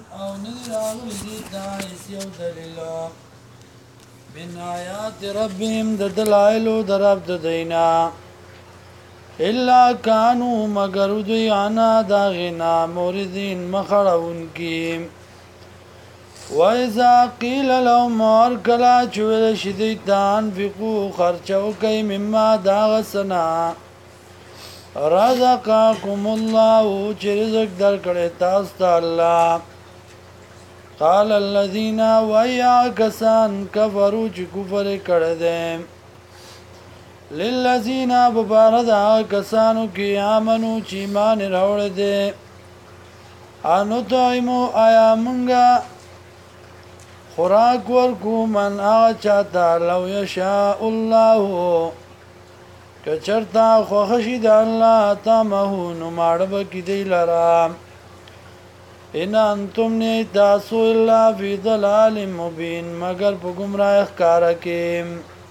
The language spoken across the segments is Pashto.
او ندی راغلی دیتا ایسیو دلیلا من آیات ربهم د دلائلو در رب د دینا الا کانو مگر دوی انا داغنا موردین مخړون کی وَإِذَا قِيلَ لَهُمْ وَرْكَلَا چُوِلَ شِدِيتَان فِقُوا خَرْچَوْ كَيْ مِمَّا دَاغَسَنَا رَزَقَكُمُ اللَّهُ چِ رزق در کړی تاسو ته الله قال الذين وَيَا كَسَانْ كَفَرُوا چِ کفر کړی دي لِلَّذِينَ ببارد کسانو کی آمنو چی ایمان راوړی دي انُطْعِمُ آیا منګه خوراک ورکو من آغا چاہتا لو یشاء اللہ کچرتا خوخشی دا اللہ تامہو نماڑبا کی دی لرام ان انتم نی تاسو اللہ فی ضلال مبین مگر پا گمراہ اخکارکیم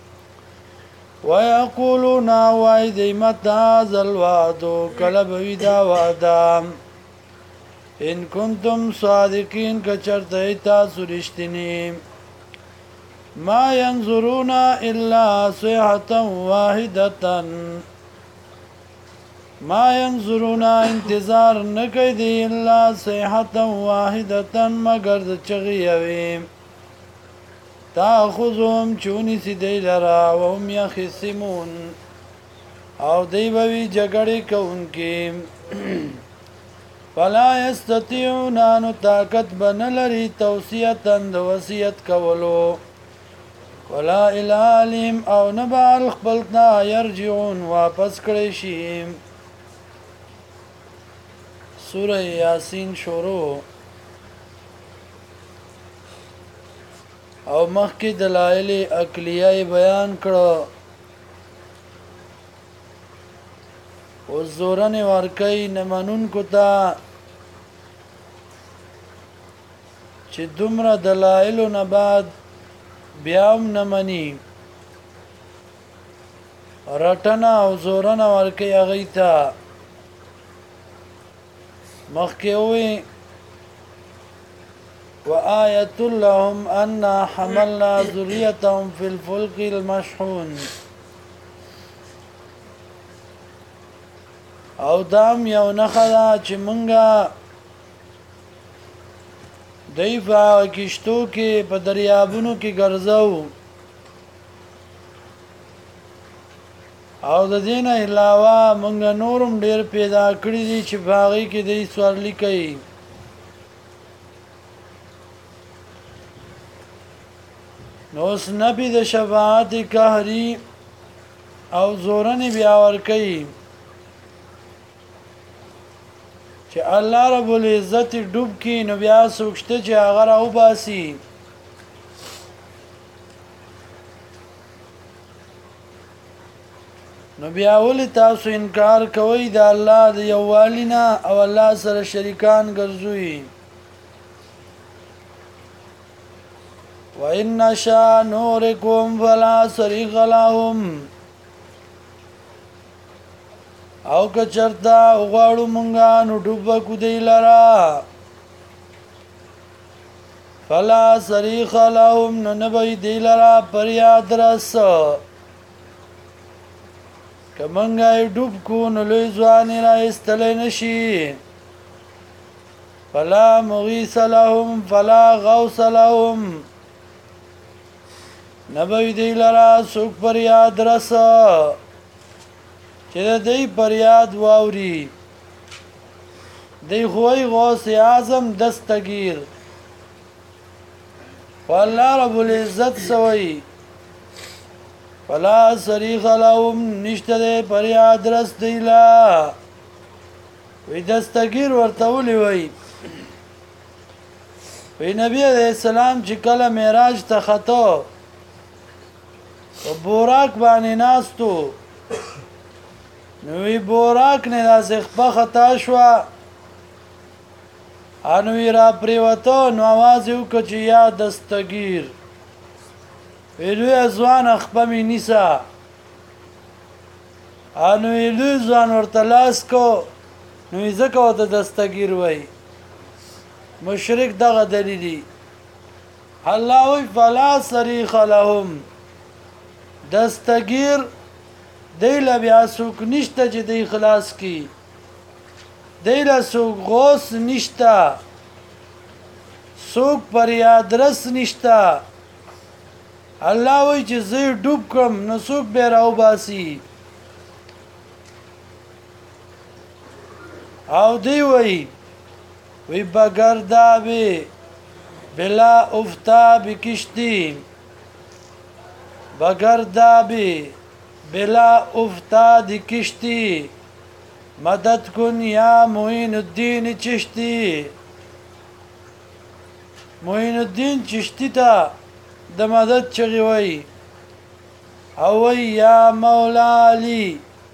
ویقولون وائی دیمتا زلوادو کلبوی دا وادام ان کنتم صادقین کچرته تاسو رښتینی ما ينظرون الا صيحه واحده ما ينظرون انتظار نکدي الا صيحه واحده مگر د چغيوي تاخذهم چوني سيدي لرا وهم يخصمون او دی بوي جګړې کوونکې فلا يستطيعون ان طاقت بنلري توصيه د وصیت کولو ولا الالم او نبال خپلنا يرجعون واپس کړي شي سوره یاسین شروع او مخکې دلایل عقلیه بیان کړو او زورن ورکی نمانون کتا چې دومره دلایلو نه بعد بیا هم نمانی رټنه او زورنه ورکی هغوی ته مخکې ووی وآیة لهم انا حملنا ذریتهم فی الفلک المشحون او دام یو نخدا چې مونږه دیفا کشتو کې په دریابونو کې ګرځاو او د دین علاوه مونږ نورم ډیر پیدا کړی دي چې باغی کې د سوارلی کوي نو سنبی د شفاعت قهری او زورن بیا ور کوي چې الله رب العزت ډوب کی نو بیا سوچته چې هغه راو باسي نو بیا ولې تاسو انکار کوئ د الله د یووالینا او الله سره شریکان ګرځوي وَإِنَّ نَشَأْ نُغْرِقْهُمْ فَلَا صَرِيخَ لَهُمْ او که چرتا غواړو مونږه نو ډوبه کو دی لرا فلا صریخ لهم نو نبی دی لرا پریاد رس که مونږه ډوب کو نو لوی ځواني را استلی نشي فلا مغیث لهم فلا غوث لهم نبی دی لرا سوک پریاد رس چې دی پریاد واوري دی خوی غوث اعظم دستگیر والله رب العزت سوئی فلا صریخ لهم نشته دی پریاد رس دیلا وی دستگیر ورتولی وی وی نبی علیہ السلام چې کله معراج ته خطو و بوراک باندې ناستو نوی بوراک نه داسې خپه خطا شوه انوی را پریوتو نو آواز یې وکړه چې یا دستگیر وی لوی ځوان خپه مې نیسه انوی لوی ځوان ورته لاس کو نوی ځکه ورته دستگیر وی مشرک دغه دلیلی الله وی فلا صریخ لهم دستگیر دیل بیا سوک نشته چې دی خلاص کی دیل سوک غوث نشته سوک پر یادرس نشته الله وی چې زه ډوب کم نو سوک به راو باسی او دی وی بگردابی بلا افتا بکشتی بگردابی بلا افتا دی کشتی مدد کن یا معین الدین چشتی معین الدین چشتی تا د مدد چغی وی او وی یا مولا علی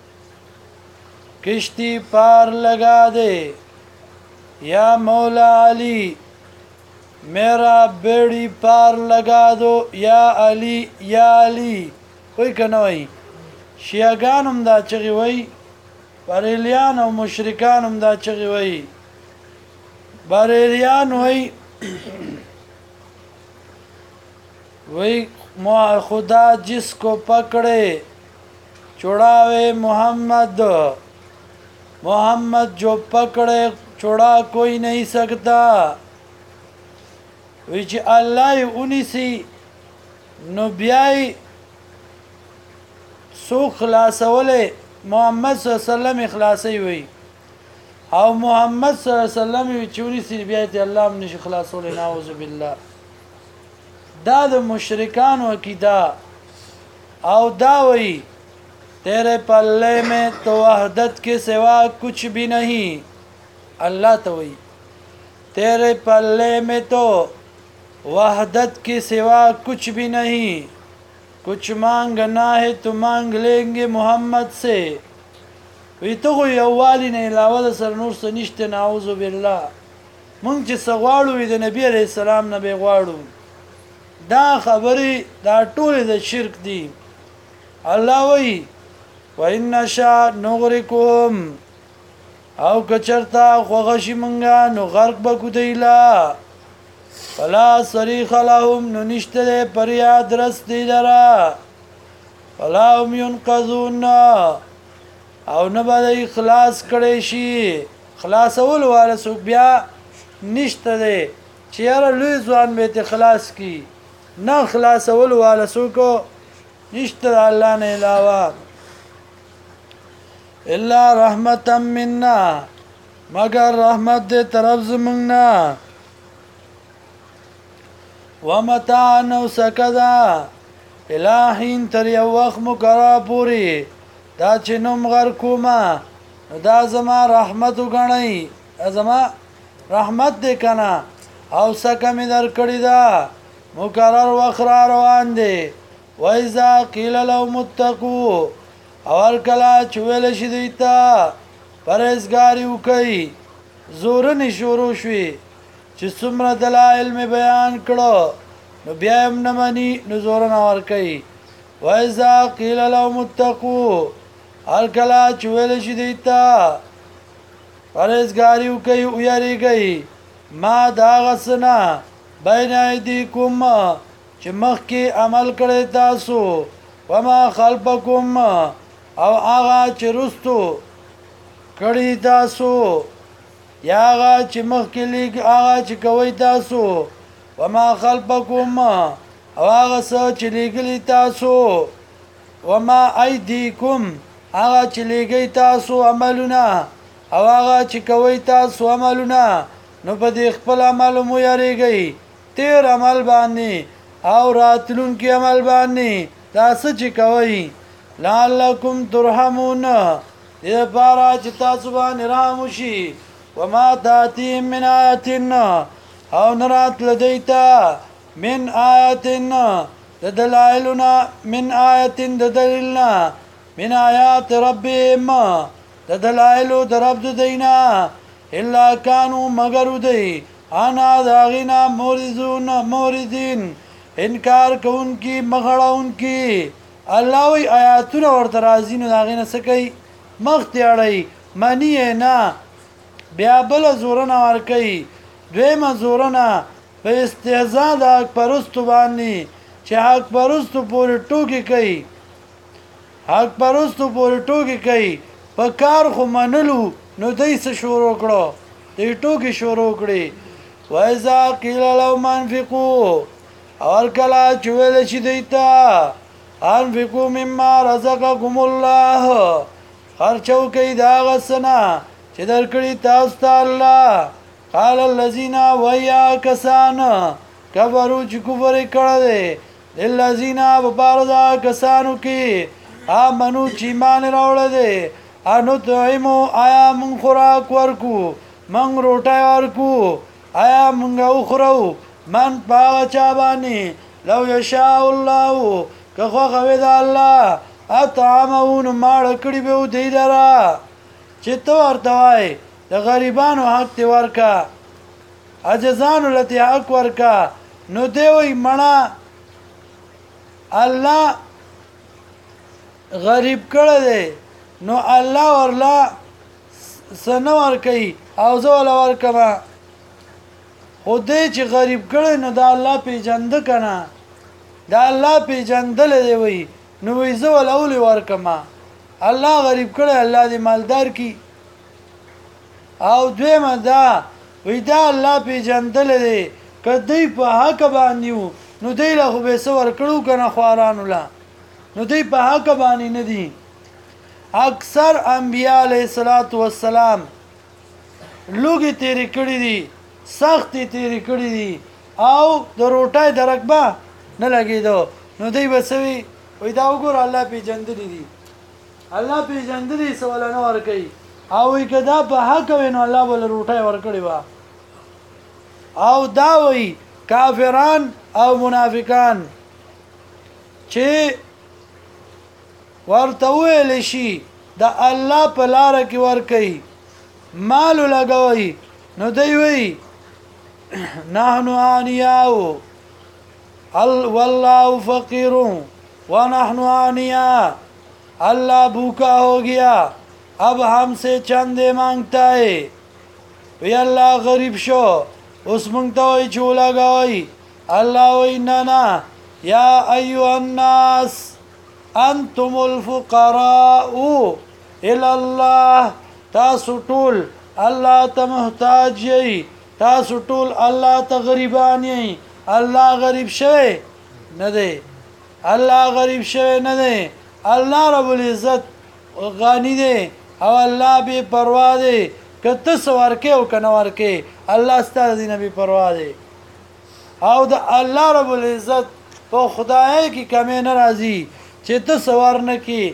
کشتی پار لگا دے یا مولا علی میرا بیڑی پار لگا دو یا علی وی کنوی شیعگان هم دا چغی وی بریلیان و مشرکان هم دا چغی وی بریلیان وی خدا جس کو پکڑے چھڑاوے محمد جو پکڑے چھڑا کوئی نہیں سکتا وی چې الله اونیسی نو بیای سو خلاصوله محمد صلی الله علیه وسلم اخلاصي وی او محمد صلی الله علیه وسلم چې اونیسی بیای ته الله هم نشي خلاصوله نعوذ بالله دا د مشرکانو عقیده او دا وی تیرے پلے میں تو وحدت کے سوا کچھ بھی نہیں اللہ تو وی تیرے پلے میں تو وحدت کے سوا کچھ بھی نہیں کچھ مانگنا ہے تو مانگ لیں گے محمد سے وی تو خو یووالی نه علاوه د سر نور څه نشته نعوذ بالله مونږ چې څه غواړو د نبی علیه السلام نه به غواړو دا خبرې دا ټولې د شرک دي الله وی وَإِنَّ نَشَأْ نُغْرِقْهُمْ او کچرتا خوغشی منگا نو غرق بکو دیلا فلا صریخ لهم نو نشته ده پریاد رس دی لرا فلا هم ينقذون او نبا دی خلاص کڑی شی خلاص اول والا سوک بیا نشته ده چیارا لوی زوان بیت خلاص کی نا خلاص اول والا سوکو نشته ده اللہ نے علاوہ الا رحمتا منا مگر رحمت دے طرف زمنگنا ومتاع نو سکدا الہین تر یو وقت مقرر پوری دا چې نوم غر کوما دا زما رحمت وګڼئ زما رحمت دې کنا او سکه مې در کړی دا مقرر وخت را روان دی وایذا قیل لهم اتقوا اول کلا چویل شي دیتا پرهیزګاری وکړي زورنې شروع شوې چې څومره دلایل مې بیان کړو نو بیا هم نه مني نو زورنه ورکوي وایذا قیل لهم اتقوا اول کلا چویل شي دیتا پرهیزګاری وکړي ویریږئ ما دا غسنا بین ایدیکم چې مخکې عمل کړی تاسو وما خلفکم او هغه چې رستو کړی تاسو یا هغه چې مخکې لیک هغه چې کوي تاسو وما خلفکم او هغه څه چې لیکلی تاسو وما ایدیکم هغه چې لیکي تاسو عملونه او هغه چې کوي تاسو عملونه نو په دې خپل عمل مو یریږئ تیر عمل باندې او راتلونکي عمل باندې دا څه چې کوي لعلکم ترحمون دې لپاره چې تاسو باندې رحم وشي وما تاتیم من آیتنا او نرات لدیتا من آیتنا د دلایلنا من آیتن د دلیلنا من آیات ربهم د دلایلو د رب د دینا الا کانوا مگر دی انا داغینا موردین انکار کوونکی مغړونکی الله وی آیاتونه ورته راځي نو داغینه سکی مخ تیړی معنی نه بیا بل زورنه ور کوي دویمه زورنه په استهزا د حق پرستو باندې چې حق پرستو پورې ټوکې کوي حق پرستو پورې ټوکې کوي په کار خو منلو نو دوی څه شروع کړو دوی ټوکې شروع کړې وإذا قیل لهم انفقوا اور کله چې ویل شي دوی ته انفقوا مما رزقکم الله خرچو کوي د هغه څه نه چې درکړي تاسو ته الله قال الذين ويا کسان کفروا چې کفر یې کړی دی للذین بپاره د کسانو کې آمنو چې ایمان یې راوړی دی انطعمو آیا مونږ خوراک ورکو مونږ روټۍ ورکو آیا مونږ وخورو من په هغه چا باندې لو یشاء الله که خوښه وي د الله اطعمه نو ماړه کړي به و دی لره چې ته ورته وایې د غریبانو حق دې ورکه عجزانو لته حق ورکه نو دی وایي مړه الله غریب کړی دی نو الله ورلا څه نه ورکوي او زه وله ورکمه خو دی چې غریب کړی نو د الله پیژنده که نه د الله پیژندلی دی وایي نو وایي زه وله ولې ورکمه الله غریب کړی الله دې مالدار کی او دویمه دا وایي دا الله پیژندلی دی که دی په حق باندې وو نو دی له خو به څه ورکړو که نه خوارانو له نو دی په حق باندې نه دي اکثر انبیاء علیه الصلاة والسلام لوږې تېرې کړي دي سختې تېرې کړي دي او د روټۍ درک به نه لګېدو نو دی به څه وي وایي دا وګوره الله پېژندلي دي الله پېژندلي څه وله نه ورکوي او وایي که دا په حق وی نو الله به له روټۍ ورکړې وه او دا وایي کافران او منافقان چې ورته وویلی شي د الله په لاره کې ورکوي مالو لګوي نو دی وایي نحنو آنیاو والله فقیر ونحنو آنیا اللہ بھوکا ہو گیا اب ہم سے چندے مانگتا ہے وی اللہ غریب شو اس منگتا ہوئی چولا گوئی اللہ وی نانا یا ایوہ الناس انتم الفقراء الاللہ تاسو ټول الله ته محتاج یی تاسو ټول الله ته غریبان یی الله غریب شوی نه دی الله غریب شوی نه دی الله رب العزت غنی دی او الله بے پروا دی که ته څه ورکې او که نه ورکې الله ستا د دې نه بې پروا دی او د الله رب العزت په خدای کې کمی نه راځي چې ته څه ورنکې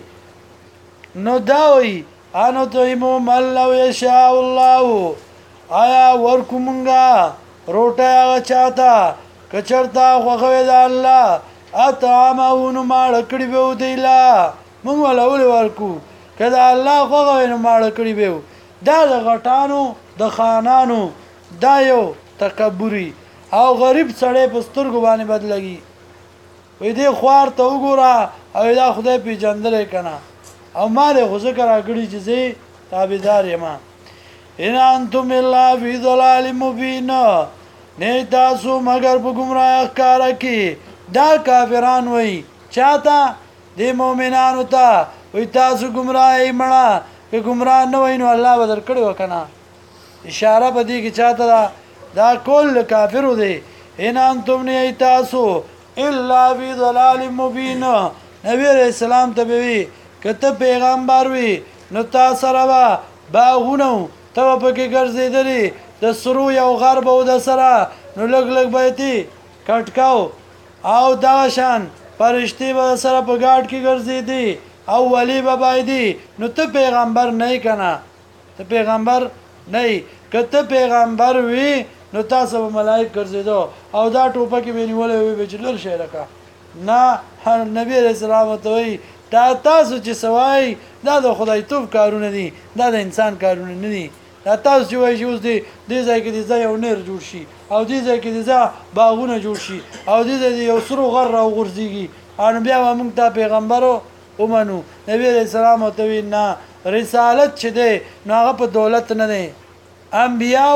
نو دا وایي انطعمو من لو یشاء الله آیا ورکو مونږه روټۍ هغه چاته که چېرته خوښه وي د الله اطعمه نو ماړه کړي به و دی له مونږ وله ولې ورکو که د الله خوښه وي نو ماړه کړي به و دا د غټانو د خانانو دا یو تکبري او غریب سړی په سترګو باندې بد لګي وایي دې خوار ته وګوره او دا خدای پېژندلی که نه او ما دی خو ځکه راکړي چې زه تابعدار یم ان انتم الا فی ضلال مبین نه تاسو مگر په ګمراه ښکاره کې دا کافران وایي چاته دې مؤمنانو ته وایي تاسو ګمراهی مړه که ګمراه نه وای نو الله به درکړی وه که نه اشاره په دې کې چاته ده دا کل کافرو دی ان انتم نه یی تاسو الا فی ضلال مبین نبی علیہ السلام ته به وي که ته پیغمبر وي نو تا سره به باغونه ته به پکې ګرځېدلې د سرو یو غر به و د سره نو لږ لږ به یې کټکاو او دغه شان فرشتې به د سره په ګاډ کې ګرځېدې او ولی به بایدي نو ته پیغمبر نه یې که نه ته پیغمبر نه یې که ته پیغمبر وي نو تاسو به ملایک ګرځېدو او دا ټوپکې به یې نیولی وي به چې لر شی لکه نه نبي علیه السلام ورته وایي دا تاسو چې څه وایي دا د خدایتوب کارونه دي دا د انسان کارونه نه دي دا تاسو چې وایي چې اوس دې ځای کې دې ځای یو نیر جوړ شي او دې ځای کې دې ځای باغونه جوړ شي او دې ځای یو سرو غر راوغورځېږي او نو بیا به موږ ته پیغمبرو ومنو نبي علیه السلام ورته وایي نه رسالت چې دی نو هغه په دولت نه دی انبیاو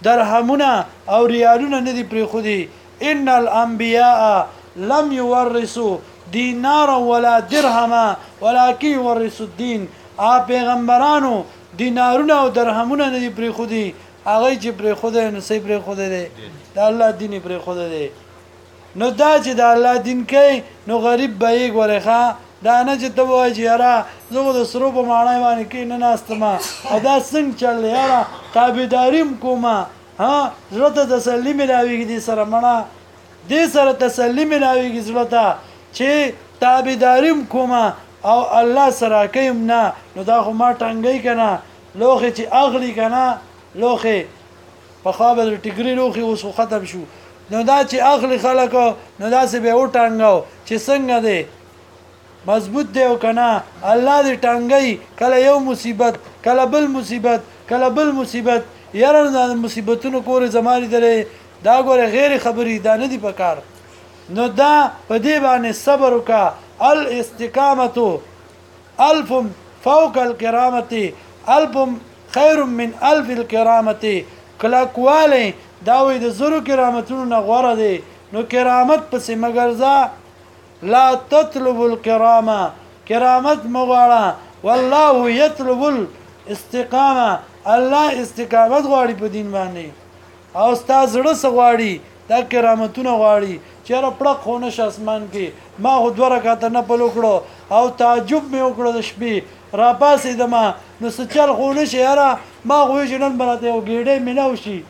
درهمونه او ریالونه نه دي پرېښودي ان الانبیاء لم يورثوا دینارا ولا درهما ولكن يورثوا الدين پیغمبرانو دینارونه او درهمونه نه دي پرېښودي هغه چې پرېښودی نو څه پرېښودی دی د الله دین یې پرېښودی دی نو دا چې د الله دین کوي نو غریب به یې ګورې ښه دا نه چې ته ووایې چې یاره زه خو د سرو په ماڼۍ باندې کې نه ناستمه او دا څنګه چل دی یاره تابعداري م کومه زړه ته تسلي ملاوېږي دې سره مړه دې سره تسلي ملاوېږي زړه ته چې تابعداري م کومه او الله سره کوم نه نو دا خو ما ټنګی که نه لوښې چې اغلي که نه لوښې پخوا به د ټیګري لوښي اوس خو ختم شو نو دا چې اخلي خلکو نو داسې به یې وټانګو چې څنګه دی مضبوط دی او که نه الله دې ټانګی کله یو مصیبت کله بل مصیبت کله بل مصیبت یاره د مصیبتونو کورې زما لیدلی دا ګوره غیر خبرې دا نه دي په کار نو دا په دې باندې صبر وکړه الاستقامة الف فوق الکرامة الف خیر من الف الکرامة کلکوالی داوی د زرو کرامتونو نه غوره دی نو کرامت پسې مګرځه لا تطلب الکرامه کرامت مغواړه والله یطلب الاستقامه الله استقامت غواړي په دین باندې او ستا زړه څه غواړي دا کرامتونه غواړي چېرې پړق خو نشه اسمان کې ما خو 2 رکعته نفل وکړو او تعجب مې وکړو د شپې راپاڅېدمه نو څه چل خو نشي یاره ما خو چې نن به راته یو ګېډۍ میلاو شي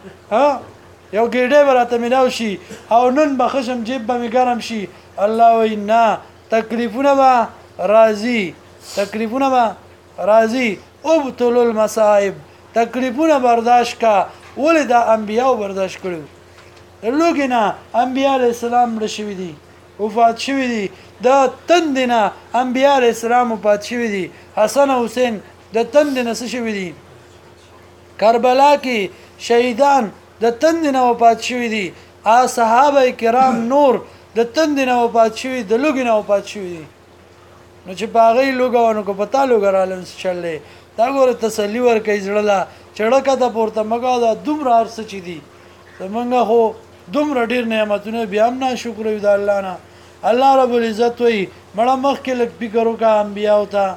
یو ګېډۍ به راته میلاو شي او نن به خشم جیب به مې ګرم شي الله وایي نه تکلیفونه به راځي تکلیفونه به راځي ابتلوا المصائب تکلیفونه برداشت کا ولې دا انبیاو برداشت کړي لوګي نه انبیا علیه السلام مړه شوي دي وفات شوي دي د تندې نه انبیا علیه السلام وفات شوي دي حسن او حسین د تندې نه څه شوي دي کربلا کې شهیدان د تندې نه وفات شوي دي صحابه کرام نور د تندې نه وفات شوي د لوګي نه وفات شوي دي نو چې په هغې لوګه نو که په تا لوګه راغلم چل دی دا ګوره تسلي ورکوي زړه له چړکه ته پورته مګه دا دومره هر څه چې دي زمونږ خو دومره ډېر نعمتونه بیا هم ناشکره وي د الله نه الله رب العزت وایي مړه مخکې لږ فکر وکړه انبیاو ته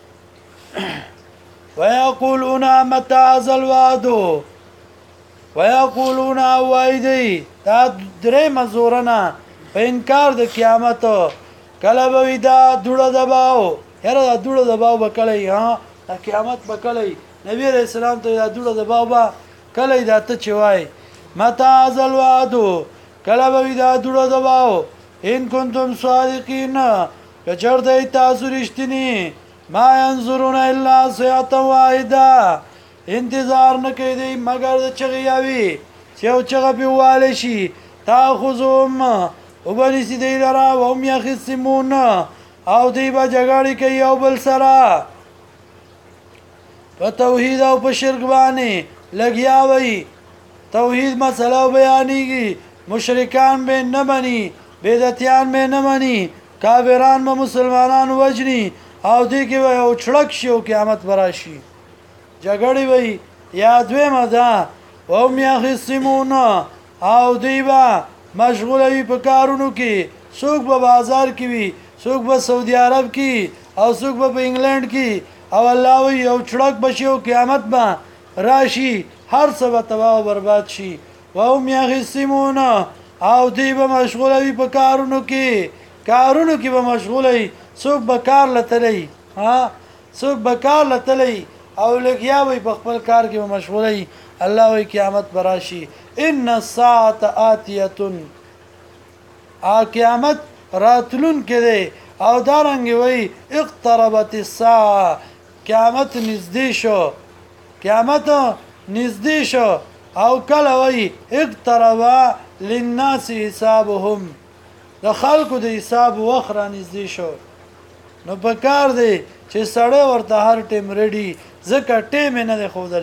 ویقولون متى هذا الوعد ویقولون وایي دی دا درېیمه زورنه په انکار د قیامت کله به وي دا دوړه دباو یاره دا دوړه دباو به کله وي دا قیامت به کله وي نبي علیه السلام ته دا دوړه دباو به کله وي دا ته چې وایي متى هذا الوعد کله به وي دا دوړه دباو ان کنتم صادقین که چېرته تاسو رښتیني ما ينظرون الا صيحة واحده انتظار نه کوي دی مګر د چغې یاوي چې یو چغه پې ووالی شي تاخذهم وبنیسي دی لره وهم یخصمون او دی به جګړې کوي یو بل سره په توحید او په شرک باندې لګیا وي توحید مسله بیانېږي مشرکان به نه مني بدعتیان به نه مني کافران به مسلمانان وجني او دی کې به یو چړک شي او قیامت به راشي جګړې وي یا دویمه ده وهم یخصمون او دی به مشغوله وي په کارونو کې څوک به بازار کې وي څوک به سعودي عرب کې او څوک به په انګلند کې او الله وایي یو چړک به شي او قیامت به راشي هر څه به تباه او برباد شي وهم یخصمون او دی به مشغوله وي په کارونو کې به مشغوله وي څوک به کار لتلی څوک به کار لتلی او لګیا وي په خپل کار کې به مشغوله وي الله وایي قیامت به راشي ان الساعة آتیة قیامت راتلونکی دی او دارنګې وایي اقتربت الساعة قیامت نږدې شو او کله وایي اقترب للناس حسابهم د خلکو د حساب وخت را نږدې شو نو په کار دی چې سړی ورته هر ټیم ریډي ځکه ټیم یې نه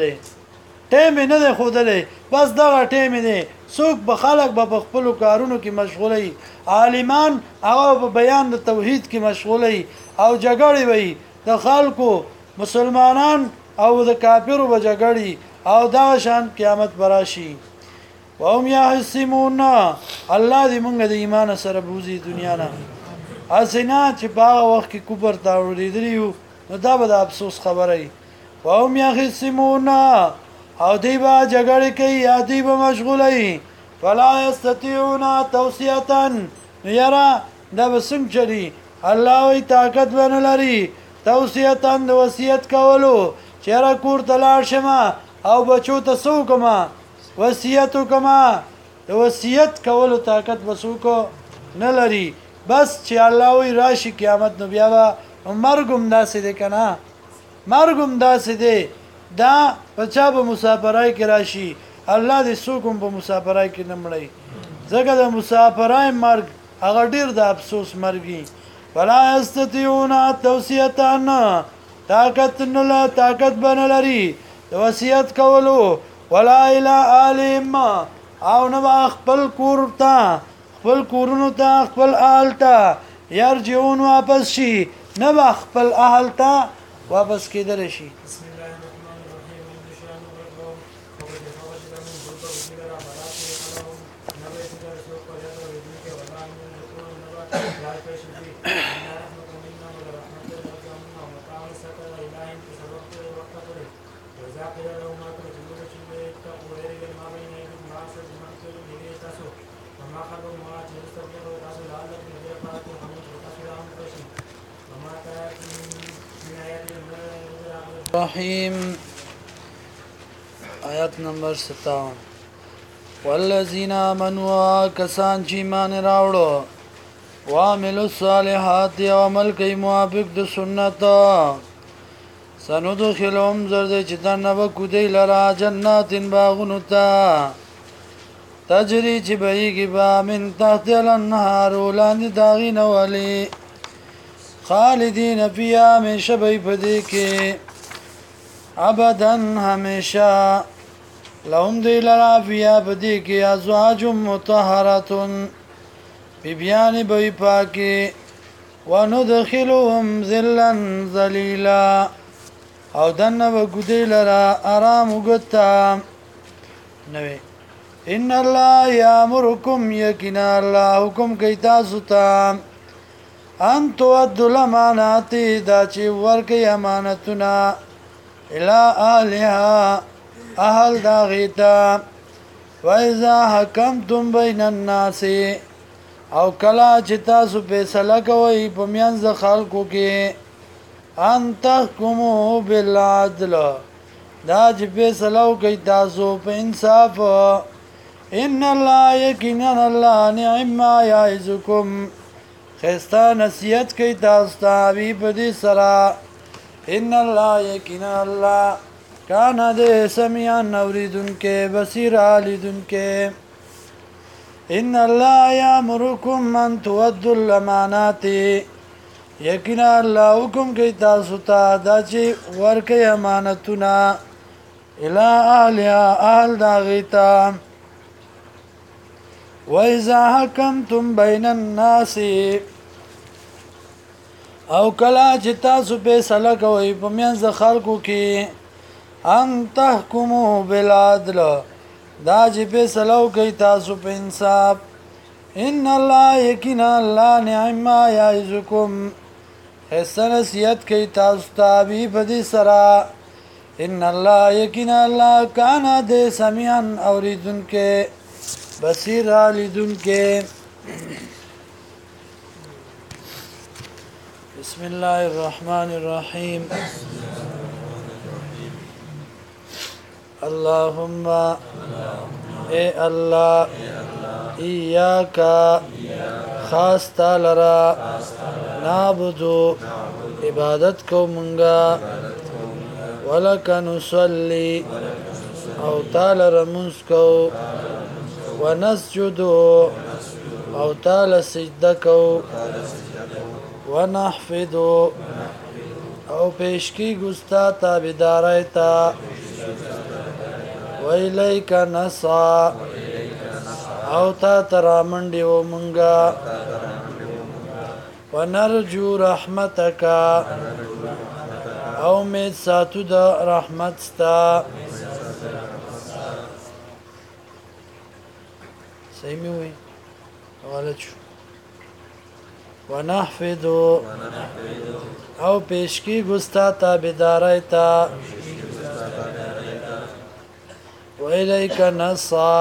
دی ښودلی بس دغه ټیم یې دی څوک به خلک به په خپلو کارونو کې مشغوله عالمان هغه په بیان د توحید کې مشغوله او جګړې وي د خلکو مسلمانان او د کافرو به جګړې او دا شان قیامت براشي وهم يحسمون الله دې مونږ د ایمان سره بوزي دنیا نه اسینا چې په وخت کې کوبر تا وړېدلیو نو دا به د افسوس خبره وي وهم يحسمون او دی با جګړې کوي یا دی به مشغوله وي فلا يستطيعون توصیة نو یاره دا به څنګه چلي الله وی طاقت به نه لري توصیة د وصیت کولو چې یاره کور ته لاړ شمه او بچو ته څه وکړمه وصیت وکړمه د وصیت کولو طاقت به څوک نه لري بس چې الله وی راشي قیامت نو بیا به مرګ هم داسې دی که نه مرګ هم داسې دی دا په چا به مسافرای کې راشي الله دې څوک هم په مسافرای کې نه مړی ځکه د مسافرای مرګ هغه ډېر د افسوس مرګي فلا یستطیعون توصیة طاقت به نه لري د وصیت کولو ولا الی اهلهم او نه به خپل کور ته خپل کورونو ته خپل اهل ته یرجعون واپس شي نه به خپل اهل ته واپس کېدلی شي رحیم آیت نمبر 57 والذین آمنوا کسان چې ایمان راوړو وعملوا الصالحات او عمل کوي موافق د سنت سندخلهم زرد چې دنه وکودي لرا جنات باغونو ته تجری چې بهيږي با من تحت الانهار لاندې داغینه ولي خالدین فیها همیشه به پدې کې ابدا همیشه لهم دی لرا فیها پدې کې ازواج مطهراتن بیبیان به پاکي وندخلهم ذلا ذلیلا او دنه وګدی لرا آرام وګتا نوې ان الله یامرکم یقینا الله حکم کوي تاسو ته ان تؤدوا الامانات دا چې ورکې امانتونه الى اهلها اهل دا غیتا واذا حکمتم بین الناس او کلا چې تاسو فیصله کوئ په منځ خلکو کې ان تحکموا بالعدل دا چې فیصله کوي تاسو په انصاف ان الله یقینا الله نعم ما یعظکم خستا نصیحت کوي تاسو ته وی په دې سره ان الله یقینا الله کان دې سميعا اوریدونکو بصیر الیدونکو ان الله یامرکم ان تؤدوا الامانات یقینا الله حکم کوي تاسو ته دا چې ورکې امانتونه الی اهلها اهل دا غیتا وَإِذَا حَكَمْتُمْ بَيْنَ النَّاسِ او کلا چې تاسو فیصله کوئ په منځ خلکو کې ان تحکموا بالعدل دا چې فیصله کوي تاسو په انصاف ان الله یقینا الله نعم ما یعظکم حسن نصیحت کوي تاسو ته په دې سره ان الله یقینا الله کان دې سميعا اوریدونکو بصیر لیدونکو بسم الله الرحمن الرحیم اللهم اے الله ایاک خاص تعالی را نعبدو عبادت کو منگا ولک نصلی او تعالی رمز کو ونسجدو او تعالی سجده کو ونحفظو او پیشکی گستا تابدارای تا ویلیک نسعا او تا ترامنڈی و منگا ونرجو رحمتکا او مید ساتو دا رحمت ستا صحیح مې وي غلط شو ونحفظ او پیشکی گستا تابدارای تا و الیک نصا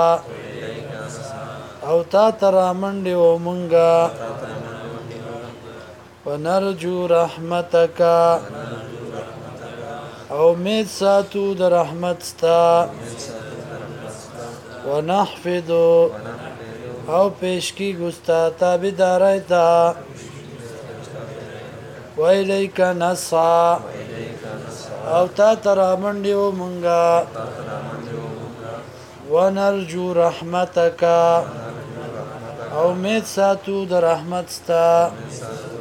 او تا ترامنڈی و منگا ونرجو رحمتک او امید ساتو در رحمت ستا ونحفظ او پیشکی گستا تابدارای تا و الیک نصا او تا ترامنڈی و منگا ونرجو رحمتک او امید ساتو در رحمت ستا